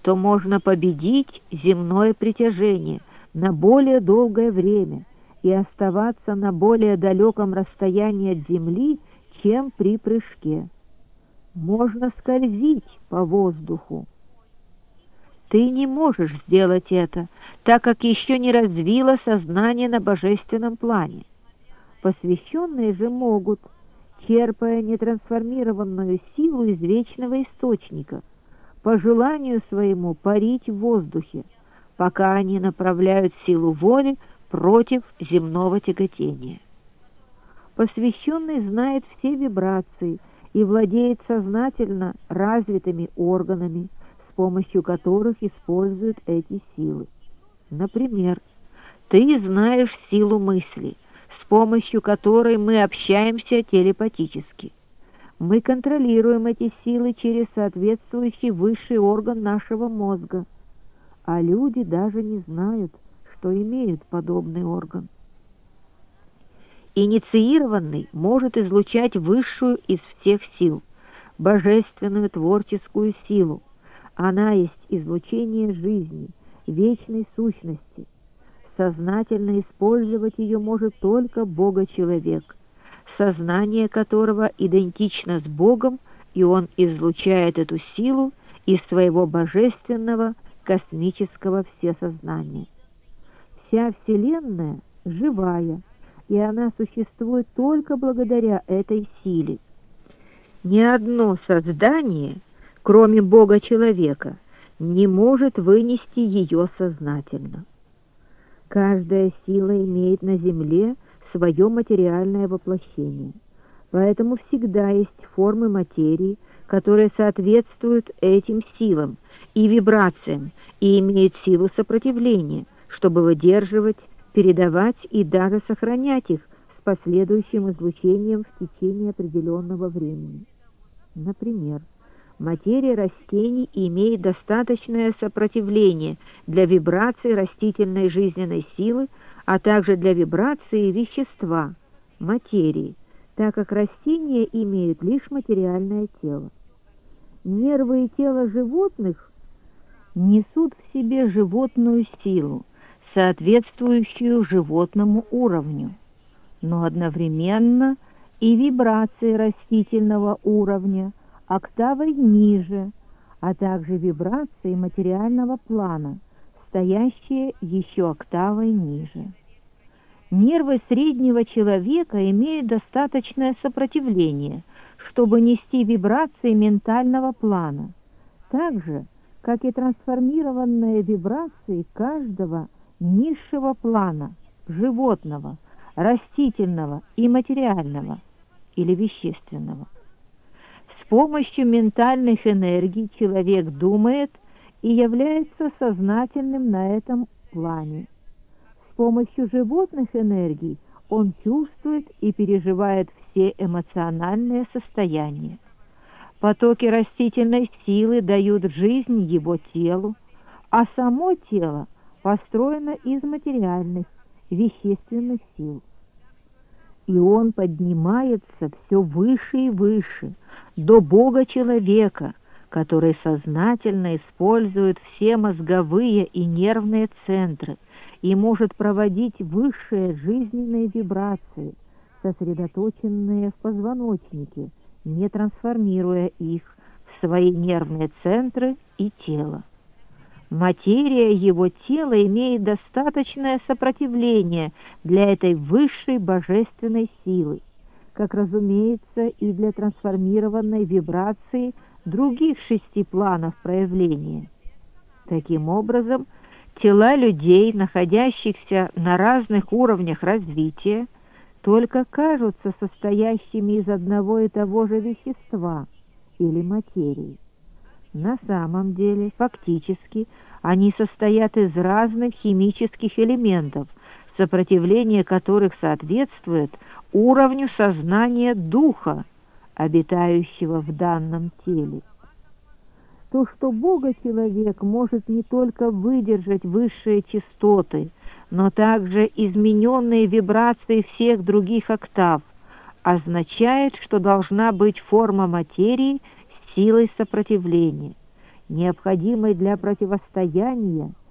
то можно победить земное притяжение на более долгое время и оставаться на более далеком расстоянии от Земли, чем при прыжке. Можно скользить по воздуху. Ты не можешь сделать это, так как еще не развила сознание на божественном плане. Посвященные же могут, черпая нетрансформированную силу из вечного источника, по желанию своему парить в воздухе, пока они направляют силу воли против земного тяготения. Посвященный знает все вибрации и владеет сознательно развитыми органами, с помощью которых используют эти силы. Например, ты знаешь силу мысли, с помощью которой мы общаемся телепатически. Мы контролируем эти силы через соответствующий высший орган нашего мозга, а люди даже не знают, что имеют подобный орган. Инициированный может излучать высшую из всех сил, божественную творческую силу. Она есть излучение жизни, вечной сущности. Сознательно использовать ее может только Бога-человек, сознание которого идентично с Богом, и он излучает эту силу из своего божественного космического всесознания. Вся Вселенная живая, и она существует только благодаря этой силе. Ни одно создание, кроме Бога-человека, не может вынести ее сознательно. Каждая сила имеет на Земле свое материальное воплощение, поэтому всегда есть формы материи, которые соответствуют этим силам и вибрациям и имеют силу сопротивления, чтобы выдерживать, передавать и даже сохранять их с последующим излучением в течение определенного времени. Например, материя растений имеет достаточное сопротивление для вибрации растительной жизненной силы, а также для вибрации вещества, материи, так как растения имеют лишь материальное тело. Нервы и тело животных несут в себе животную силу, соответствующую животному уровню, но одновременно и вибрации растительного уровня октавой ниже, а также вибрации материального плана, стоящие еще октавой ниже. Нервы среднего человека имеют достаточное сопротивление, чтобы нести вибрации ментального плана, так же, как и трансформированные вибрации каждого низшего плана, животного, растительного и материального или вещественного. С помощью ментальных энергий человек думает и является сознательным на этом плане. С помощью животных энергий он чувствует и переживает все эмоциональные состояния. Потоки растительной силы дают жизнь его телу, а само тело построено из материальных, вещественных сил. И он поднимается все выше и выше, до Бога-человека, который сознательно использует все мозговые и нервные центры и может проводить высшие жизненные вибрации, сосредоточенные в позвоночнике, не трансформируя их в свои нервные центры и тело. Материя его тела имеет достаточное сопротивление для этой высшей божественной силы, как, разумеется, и для трансформированной вибрации других 6 планов проявления. Таким образом, тела людей, находящихся на разных уровнях развития, только кажутся состоящими из одного и того же вещества или материи. На самом деле, фактически, они состоят из разных химических элементов, сопротивление которых соответствует уровню сознания духа, обитающего в данном теле. То, что Бога-человек может не только выдержать высшие частоты, но также измененные вибрации всех других октав, означает, что должна быть форма материи с силой сопротивления. необходимой для противостояния